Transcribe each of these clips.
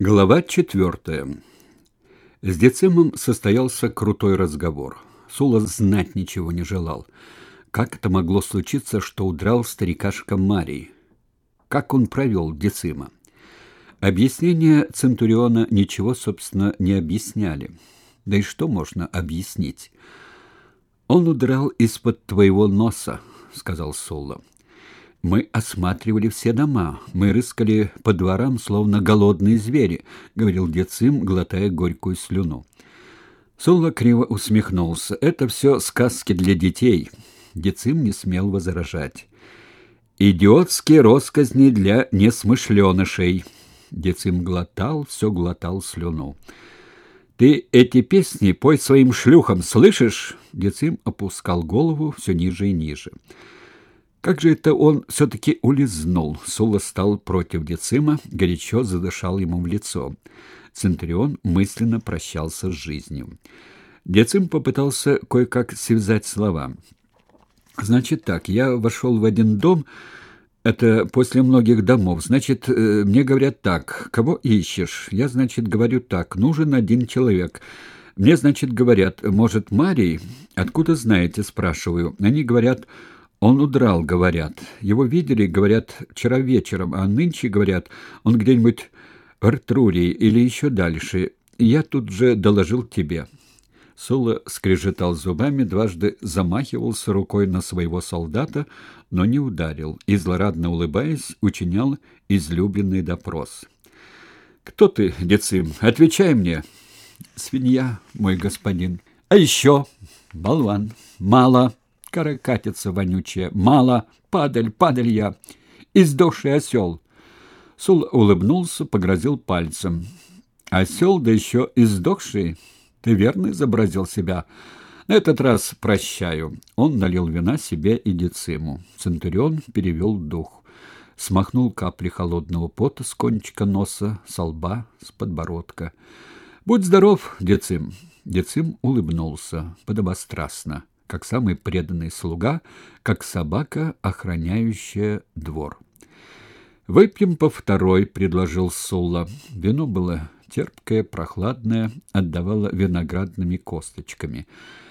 Глава 4. С Децимом состоялся крутой разговор. Сула знать ничего не желал. Как это могло случиться, что удрал старикашка Марий? Как он провел Децима? Объяснения Центуриона ничего, собственно, не объясняли. Да и что можно объяснить? «Он удрал из-под твоего носа», — сказал Сула. «Мы осматривали все дома, мы рыскали по дворам, словно голодные звери», — говорил Децим, глотая горькую слюну. Сула криво усмехнулся. «Это все сказки для детей». Децим не смел возражать. «Идиотские росказни для несмышленышей». Децим глотал, все глотал слюну. «Ты эти песни пой своим шлюхам, слышишь?» Децим опускал голову все ниже и ниже. Как же это он все-таки улизнул? Сула стал против Децима, горячо задышал ему в лицо. Центурион мысленно прощался с жизнью. Децим попытался кое-как связать слова. «Значит так, я вошел в один дом, это после многих домов. Значит, мне говорят так, кого ищешь? Я, значит, говорю так, нужен один человек. Мне, значит, говорят, может, Марий? Откуда знаете, спрашиваю. Они говорят... Он удрал, говорят. Его видели, говорят, вчера вечером, а нынче, говорят, он где-нибудь в Артрурии или еще дальше. И я тут же доложил тебе». Сула скрежетал зубами, дважды замахивался рукой на своего солдата, но не ударил, и, злорадно улыбаясь, учинял излюбленный допрос. «Кто ты, Децим? Отвечай мне!» «Свинья, мой господин. А еще болван. Мало. Каракатица вонючая. Мало. Падаль я. Издохший осел». Сула улыбнулся, погрозил пальцем. «Осел, да еще издохший? Ты верно изобразил себя? На этот раз прощаю». Он налил вина себе и Дециму. Центурион перевел дух. Смахнул капли холодного пота с кончика носа, со лба, с подбородка. «Будь здоров, Децим». Децим улыбнулся подобострастно, как самый преданный слуга, как собака, охраняющая двор. «Выпьем по второй», — предложил Сула. Вино было терпкое, прохладное, отдавало виноградными косточками.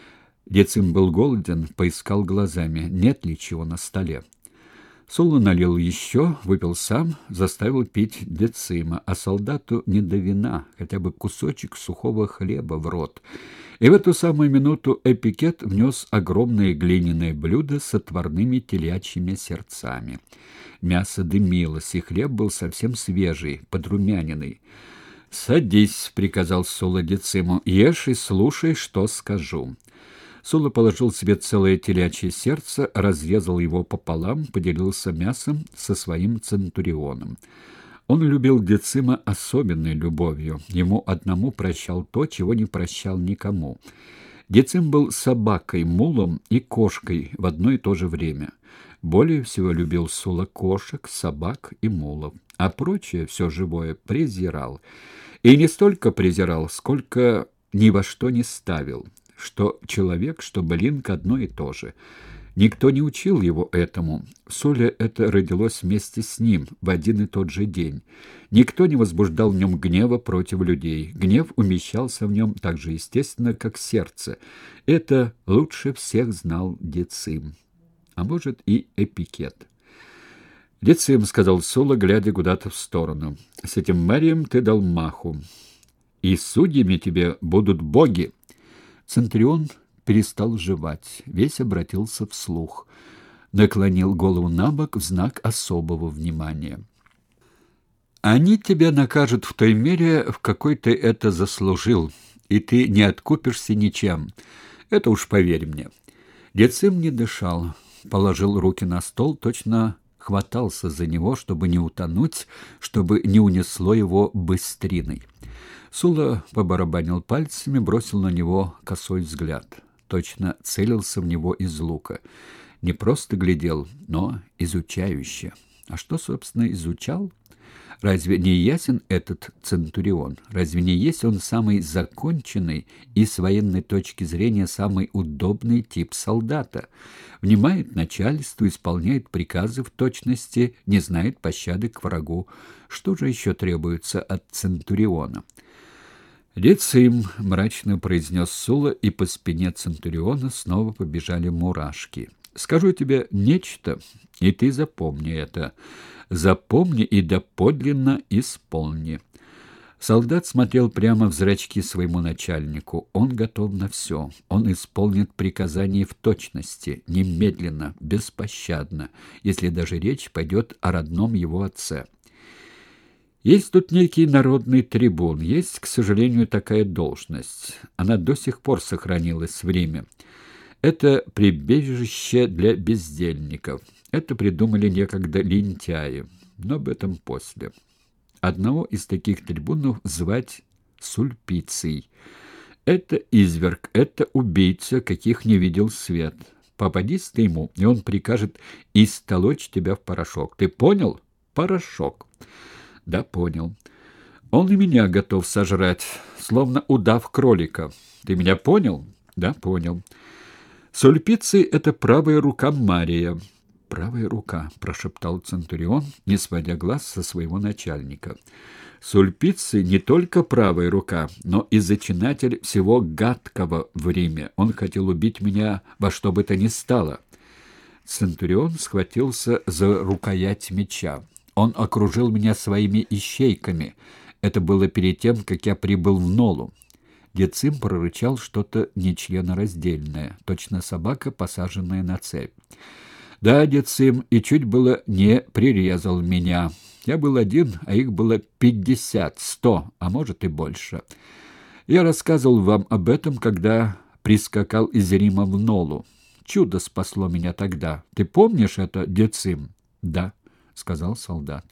Децим был голоден, поискал глазами, нет ли чего на столе. Сула налил еще, выпил сам, заставил пить Дeciма, а солдату не до вина, хотя бы кусочек сухого хлеба в рот. И в эту самую минуту Эпикет внес огромное глиняное блюдо с отварными телячьими сердцами. Мясо дымилось, и хлеб был совсем свежий, подрумяненный. «Садись», — приказал Сула Дециму, — «ешь и слушай, что скажу». Сула положил себе целое телячье сердце, разрезал его пополам, поделился мясом со своим центурионом. Он любил Дeciма особенной любовью. Ему одному прощал то, чего не прощал никому. Децим был собакой, мулом и кошкой в одно и то же время. Более всего любил Сула кошек, собак и мулов, а прочее, все живое, презирал. И не столько презирал, сколько ни во что не ставил. Что человек, что блинк одно и то же. Никто не учил его этому. В Суле это родилось вместе с ним в один и тот же день. Никто не возбуждал в нем гнева против людей. Гнев умещался в нем так же естественно, как сердце. Это лучше всех знал Децим. А может, и Эпикет. «Децим», — сказал Сула, глядя куда-то в сторону, — «с этим Марием ты дал маху. И судьями тебе будут боги». Центурион перестал жевать, весь обратился вслух, наклонил голову набок в знак особого внимания. «Они тебя накажут в той мере, в какой ты это заслужил, и ты не откупишься ничем. Это уж поверь мне». Децим не дышал, положил руки на стол, точно хватался за него, чтобы не утонуть, чтобы не унесло его быстриной. Сула побарабанил пальцами, бросил на него косой взгляд. Точно целился в него из лука. Не просто глядел, но изучающе. А что, собственно, изучал? Разве не ясен этот центурион? Разве не есть он самый законченный и с военной точки зрения самый удобный тип солдата? Внимает начальству, исполняет приказы в точности, не знает пощады к врагу. Что же еще требуется от центуриона? «Децим», — мрачно произнес Сула, и по спине центуриона снова побежали мурашки. «Скажу тебе нечто, и ты запомни это. Запомни и доподлинно исполни». Солдат смотрел прямо в зрачки своему начальнику. Он готов на все. Он исполнит приказание в точности, немедленно, беспощадно, если даже речь пойдет о родном его отце. Есть тут некий народный трибун, есть, к сожалению, такая должность. Она до сих пор сохранилась в Риме. Это прибежище для бездельников. Это придумали некогда лентяи, но об этом после. Одного из таких трибунов звать Сульпиций. Это изверг, это убийца, каких не видел свет. Попадись ты ему, и он прикажет истолочь тебя в порошок. Ты понял? Порошок. Да, понял. Он и меня готов сожрать, словно удав кролика. Ты меня понял? Да, понял. Сульпиций — это правая рука Мария. «Правая рука», — прошептал центурион, не сводя глаз со своего начальника. «Сульпиций не только правая рука, но и зачинатель всего гадкого в Риме. Он хотел убить меня во что бы то ни стало». Центурион схватился за рукоять меча. Он окружил меня своими ищейками. Это было перед тем, как я прибыл в Нолу. Децим прорычал что-то нечленораздельное, точно собака, посаженная на цепь. Да, Децим, и чуть было не прирезал меня. Я был один, а их было 50, 100, а может и больше. Я рассказывал вам об этом, когда прискакал из Рима в Нолу. Чудо спасло меня тогда. Ты помнишь это, Децим? Да, сказал солдат.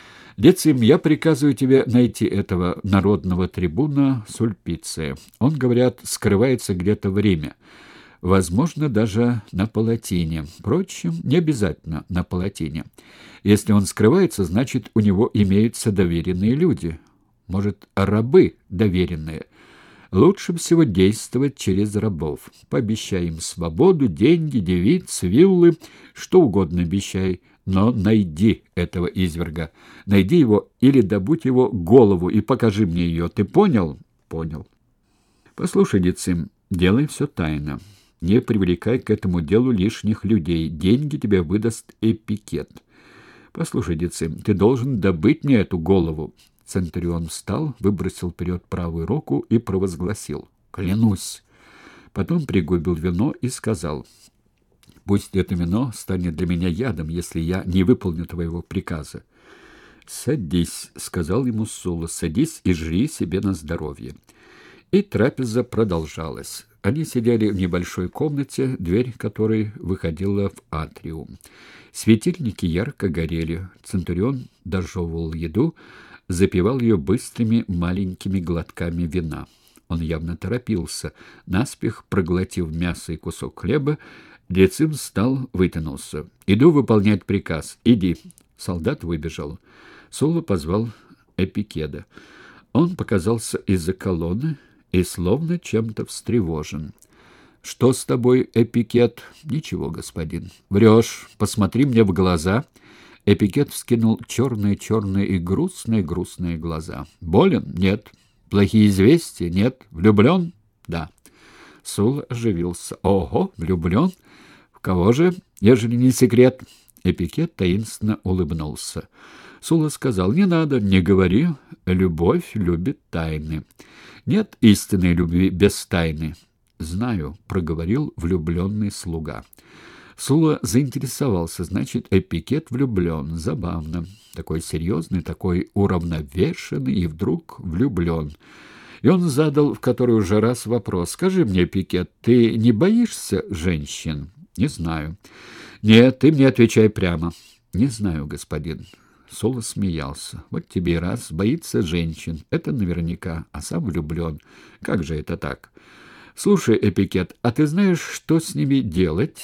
Децим, я приказываю тебе найти этого народного трибуна Сульпиция. Он, говорят, скрывается где-то в Риме. Возможно, даже на Палатине. Впрочем, не обязательно на Палатине. Если он скрывается, значит, у него имеются доверенные люди. Может, рабы доверенные. Лучше всего действовать через рабов. Пообещай им свободу, деньги, девиц, виллы, что угодно обещай. Но найди этого изверга. Найди его или добудь его голову и покажи мне ее. Ты понял? Понял. Послушай, Децим, делай все тайно. Не привлекай к этому делу лишних людей. Деньги тебе выдаст Эпикет. Послушай, Децим, ты должен добыть мне эту голову. Центурион встал, выбросил вперед правую руку и провозгласил: «Клянусь!» Потом пригубил вино и сказал: «Пусть это вино станет для меня ядом, если я не выполню твоего приказа». «Садись», — сказал ему Сула, — «садись и жри себе на здоровье». И трапеза продолжалась. Они сидели в небольшой комнате, дверь которой выходила в атриум. Светильники ярко горели. Центурион дожевывал еду, запивал ее быстрыми маленькими глотками вина. Он явно торопился. Наспех проглотив мясо и кусок хлеба, Децим встал, вытянулся. «Иду выполнять приказ. Иди». Солдат выбежал. Сула позвал Эпикеда. Он показался из-за колонны и словно чем-то встревожен. «Что с тобой, Эпикет?» «Ничего, господин». «Врешь. Посмотри мне в глаза». Эпикет вскинул черные-черные и грустные-грустные глаза. «Болен? Нет. Плохие известия? Нет. Влюблен? Да». Сула оживился. «Ого, влюблен? В кого же, ежели не секрет?» Эпикет таинственно улыбнулся. Сула сказал: «Не надо, не говори. Любовь любит тайны. Нет истинной любви без тайны». «Знаю», — проговорил влюбленный слуга. Сула заинтересовался. Значит, Эпикет влюблен. Забавно. Такой серьезный, такой уравновешенный и вдруг влюблен. И он задал в который уже раз вопрос: «Скажи мне, Эпикет, ты не боишься женщин?» «Не знаю». «Нет, ты мне отвечай прямо». «Не знаю, господин». Сула смеялся. «Вот тебе и раз. Боится женщин. Это наверняка. А сам влюблен. Как же это так?» «Слушай, Эпикет, а ты знаешь, что с ними делать?»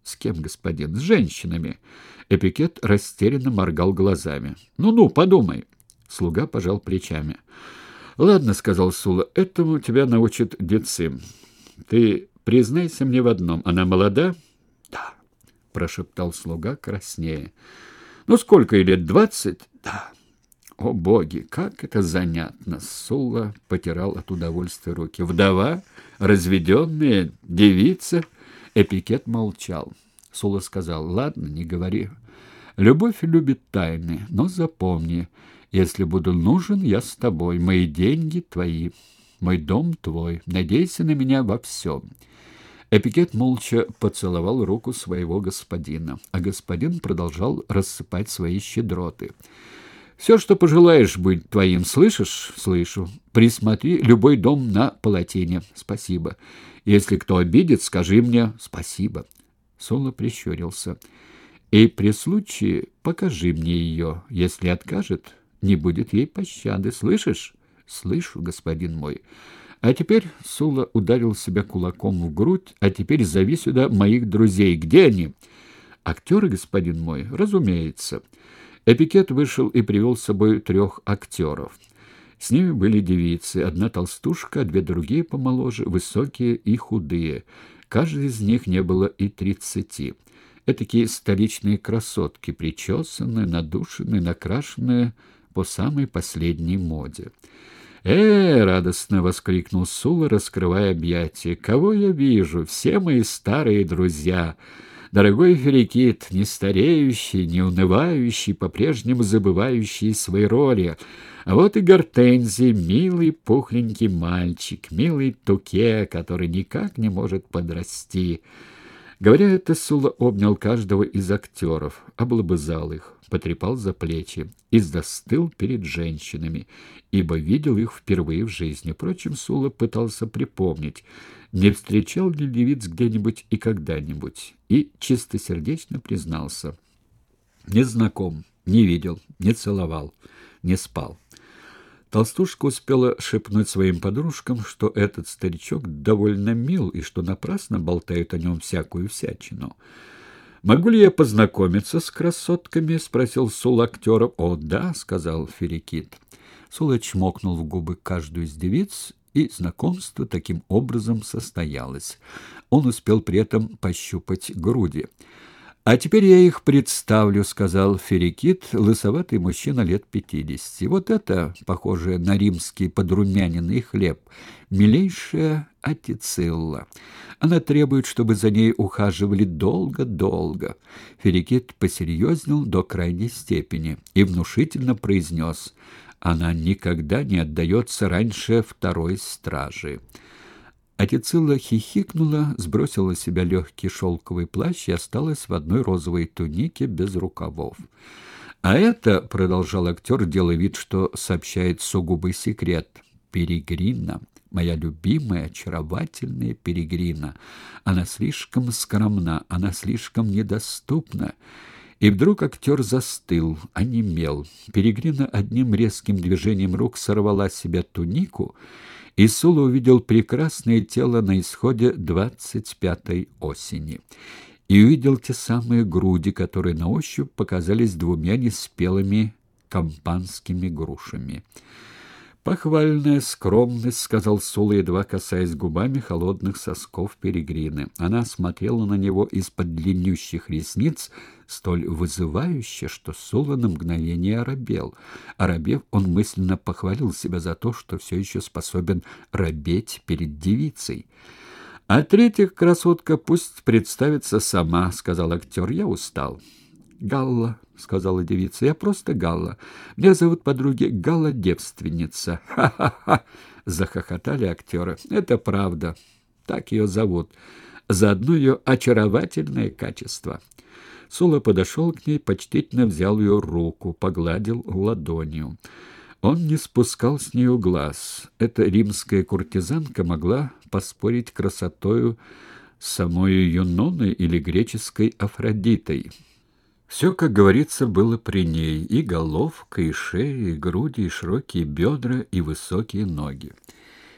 С кем, господин? С женщинами. Эпикет растерянно моргал глазами. Ну-ну, подумай. Слуга пожал плечами. Ладно, сказал Сула, этому тебя научит Децим. Ты признайся мне в одном. Она молода? Да, прошептал слуга краснее. Ну, сколько ей лет? 20? Да. О, боги, как это занятно! Сула потирал от удовольствия руки. Вдова, разведенная, девица. Эпикет молчал. Сула сказал: ладно, не говори. Любовь любит тайны, но запомни, если буду нужен, я с тобой. Мои деньги твои, мой дом твой. Надейся на меня во всем. Эпикет молча поцеловал руку своего господина, а господин продолжал рассыпать свои щедроты. «Все, что пожелаешь быть твоим, слышишь?» «Слышу. Присмотри любой дом на полотене. Спасибо. Если кто обидит, скажи мне спасибо». Сула прищурился. «И при случае покажи мне ее. Если откажет, не будет ей пощады. Слышишь?» «Слышу, господин мой». «А теперь...» — Сула ударил себя кулаком в грудь. «А теперь зови сюда моих друзей. Где они?» «Актеры, господин мой?» «Разумеется». Эпикет вышел и привел с собой 3 актеров. С ними были девицы, одна толстушка, 2 другие помоложе, высокие и худые. Каждой из них не было и 30. Этакие столичные красотки, причесанные, надушенные, накрашенные по самой последней моде. Радостно воскликнул Сула, раскрывая объятия. «Кого я вижу? Все мои старые друзья!» Дорогой Ферикит, не стареющий, не унывающий, по-прежнему забывающий свои роли. А вот и Гортензий, милый пухленький мальчик, милый Туке, который никак не может подрасти. Говоря это, Сула обнял каждого из актеров, облобызал их, потрепал за плечи и застыл перед женщинами, ибо видел их впервые в жизни. Впрочем, Сула пытался припомнить, не встречал ли девиц где-нибудь и когда-нибудь, и чистосердечно признался: не знаком, не видел, не целовал, не спал. Толстушка успела шепнуть своим подружкам, что этот старичок довольно мил и что напрасно болтают о нем всякую всячину. «Могу ли я познакомиться с красотками?» — спросил Сула актеров. «О, да», — сказал Ферикит. Сула чмокнул в губы каждую из девиц, и знакомство таким образом состоялось. Он успел при этом пощупать груди. «А теперь я их представлю», — сказал Ферикит, лысоватый мужчина лет 50. «Вот это, похожее на римский подрумяненный хлеб, милейшая Атицилла. Она требует, чтобы за ней ухаживали долго-долго». Ферикит посерьезнел до крайней степени и внушительно произнес: «Она никогда не отдается раньше 2-й стражи». Атицилла хихикнула, сбросила с себя легкий шелковый плащ и осталась в одной розовой тунике без рукавов. «А это, — продолжал актер, делая вид, что сообщает сугубый секрет, — Перегрина, моя любимая, очаровательная Перегрина. Она слишком скромна, она слишком недоступна». И вдруг актер застыл, онемел. Перегрина одним резким движением рук сорвала с себя тунику, и Сула увидел прекрасное тело на исходе 25-й осени. И увидел те самые груди, которые на ощупь показались 2 неспелыми кампанскими грушами. «Похвальная скромность», — сказал Сула, едва касаясь губами холодных сосков Перегрины. Она смотрела на него из-под длиннющих ресниц, столь вызывающе, что Сула на мгновение оробел. Оробев, он мысленно похвалил себя за то, что все еще способен робеть перед девицей. «А 3-я красотка пусть представится сама», — сказал актер. «Я устал». «Галла», — сказала девица, — «я просто Галла. Меня зовут подруги Галла-девственница». «Ха-ха-ха!» — захохотали актеры. «Это правда. Так ее зовут. За одно ее очаровательное качество». Сула подошел к ней, почтительно взял ее руку, погладил ладонью. Он не спускал с нее глаз. Эта римская куртизанка могла поспорить красотою с самой Юноной или греческой Афродитой. Все, как говорится, было при ней: и головка, и шея, и груди, и широкие бедра, и высокие ноги.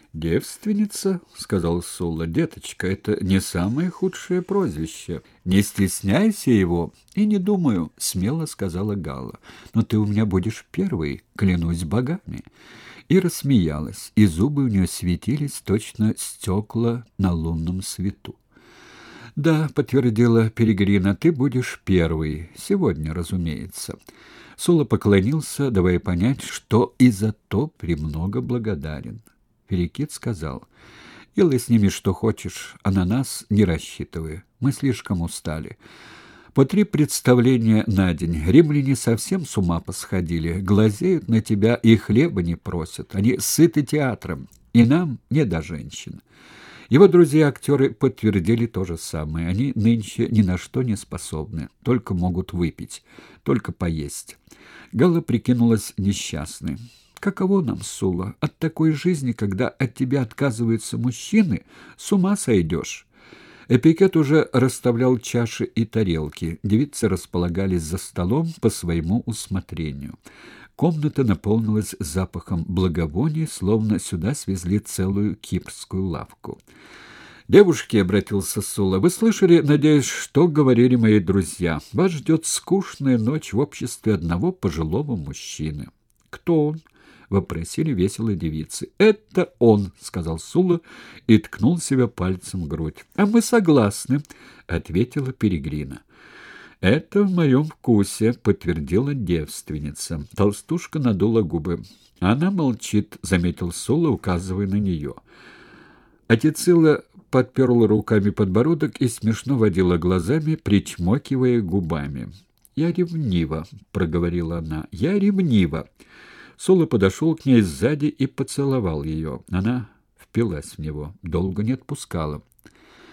«Девственница», — сказал Сула, — «деточка, это не самое худшее прозвище. Не стесняйся его». «И не думаю», — смело сказала Галла. «Но ты у меня будешь первый, клянусь богами». И рассмеялась, и зубы у нее светились точно стекла на лунном свету. «Да», — подтвердила Перегрина, — «ты будешь первый. Сегодня, разумеется». Сула поклонился, давая понять, что и за то премного благодарен. Перекид сказал: «Делай с ними что хочешь, а на нас не рассчитывай. Мы слишком устали. По 3 представления на день. Римляне совсем с ума посходили, глазеют на тебя и хлеба не просят. Они сыты театром, и нам не до женщин». Его друзья-актеры подтвердили то же самое. Они нынче ни на что не способны, только могут выпить, только поесть. Галла прикинулась несчастной. «Каково нам, Сула, от такой жизни, когда от тебя отказываются мужчины, с ума сойдешь?» Эпикет уже расставлял чаши и тарелки. Девицы располагались за столом по своему усмотрению. Комната наполнилась запахом благовоний, словно сюда свезли целую кипрскую лавку. «Девушки», — обратился Сула, — «вы слышали, надеюсь, что говорили мои друзья? Вас ждет скучная ночь в обществе одного пожилого мужчины». «Кто он?» — вопросили весело девицы. «Это он», — сказал Сула и ткнул себя пальцем в грудь. «А мы согласны», — ответила Перегрина. «Это в моем вкусе», — подтвердила девственница. Толстушка надула губы. «Она молчит», — заметил Сула, указывая на нее. Атицилла подперла руками подбородок и смешно водила глазами, причмокивая губами. «Я ревнива», — проговорила она, — «я ревнива». Сула подошел к ней сзади и поцеловал ее. Она впилась в него, долго не отпускала.